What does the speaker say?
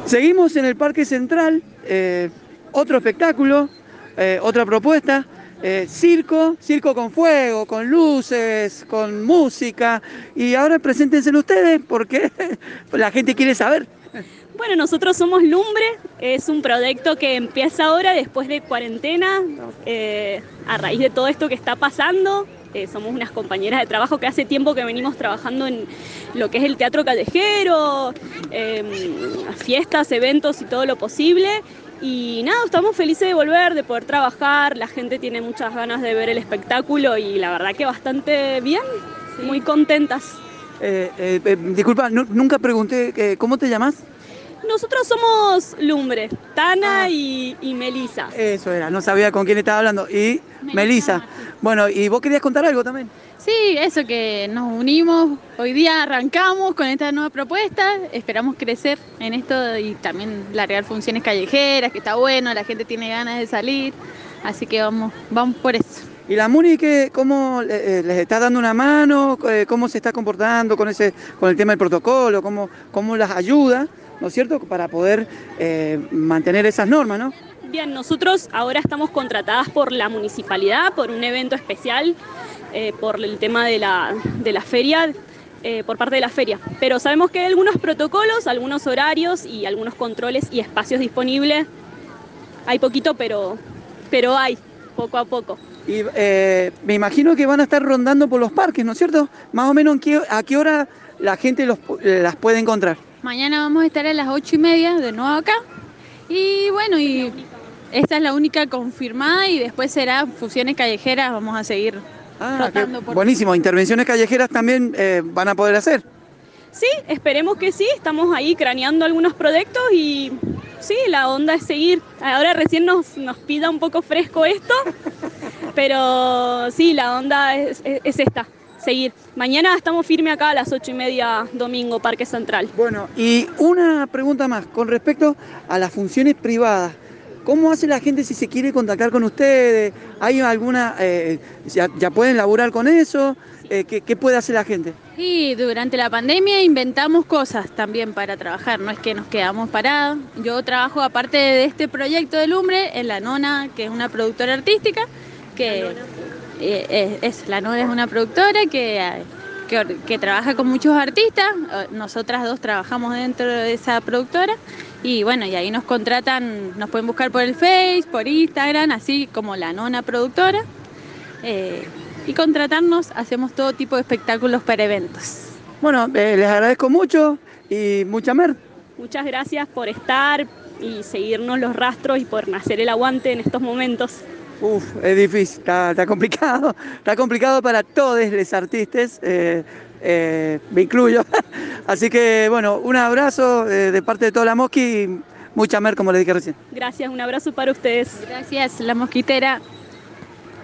Seguimos en el Parque Central, otro espectáculo, otra propuesta, circo con fuego, con luces, con música. Y ahora preséntense ustedes porque la gente quiere saber. Bueno, nosotros somos Lumbre, es un proyecto que empieza ahora después de cuarentena, a raíz de todo esto que está pasando. Somos unas compañeras de trabajo que hace tiempo que venimos trabajando en lo que es el teatro callejero, fiestas, eventos y todo lo posible. Y nada, estamos felices de volver, de poder trabajar, la gente tiene muchas ganas de ver el espectáculo y la verdad que bastante bien, sí. Muy contentas. Disculpa, nunca pregunté, ¿cómo te llamas? Nosotros somos Lumbre, Tana y Melisa. Eso era, no sabía con quién estaba hablando. Y Melisa. Bueno, ¿y vos querías contar algo también? Sí, eso, que nos unimos, hoy día arrancamos con esta nueva propuesta, esperamos crecer en esto y también largar funciones callejeras, que está bueno, la gente tiene ganas de salir, así que vamos por eso. ¿Y la Muni cómo les está dando una mano? ¿Cómo se está comportando con el tema del protocolo? ¿Cómo las ayuda, ¿no es cierto?, para poder mantener esas normas, ¿no? Bien, nosotros ahora estamos contratadas por la municipalidad, por un evento especial, por el tema de la feria, por parte de la feria. Pero sabemos que hay algunos protocolos, algunos horarios y algunos controles y espacios disponibles. Hay poquito, pero hay, poco a poco. Y me imagino que van a estar rondando por los parques, ¿no es cierto? Más o menos a qué hora la gente las puede encontrar. Mañana vamos a estar a las 8:30 de nuevo acá. Y bueno, y esta es la única confirmada y después será funciones callejeras, vamos a seguir rotando por... Buenísimo, intervenciones callejeras también van a poder hacer. Sí, esperemos que sí, estamos ahí craneando algunos proyectos y sí, la onda es seguir. Ahora recién nos pida un poco fresco esto, pero sí, la onda es esta, seguir. Mañana estamos firmes acá a las 8:30, domingo, Parque Central. Bueno, y una pregunta más, con respecto a las funciones privadas. ¿Cómo hace la gente si se quiere contactar con ustedes? ¿Hay alguna, ya pueden laburar con eso? ¿Qué puede hacer la gente? Y durante la pandemia inventamos cosas también para trabajar, no es que nos quedamos parados. Yo trabajo, aparte de este proyecto de Lumbre, en La Nona, que es una productora artística, que La Nona es una productora que trabaja con muchos artistas. Nosotras dos trabajamos dentro de esa productora y bueno, y ahí nos contratan, nos pueden buscar por el Face, por Instagram, así como La Nona Productora, y contratarnos, hacemos todo tipo de espectáculos para eventos. Bueno, les agradezco mucho y mucha mer. Muchas gracias por estar y seguirnos los rastros y por hacer el aguante en estos momentos. Es difícil, está complicado para todos los artistas, me incluyo. Así que bueno, un abrazo de parte de toda la Mosqui y mucha mer, como les dije recién. Gracias, un abrazo para ustedes. Gracias, La Mosquitera.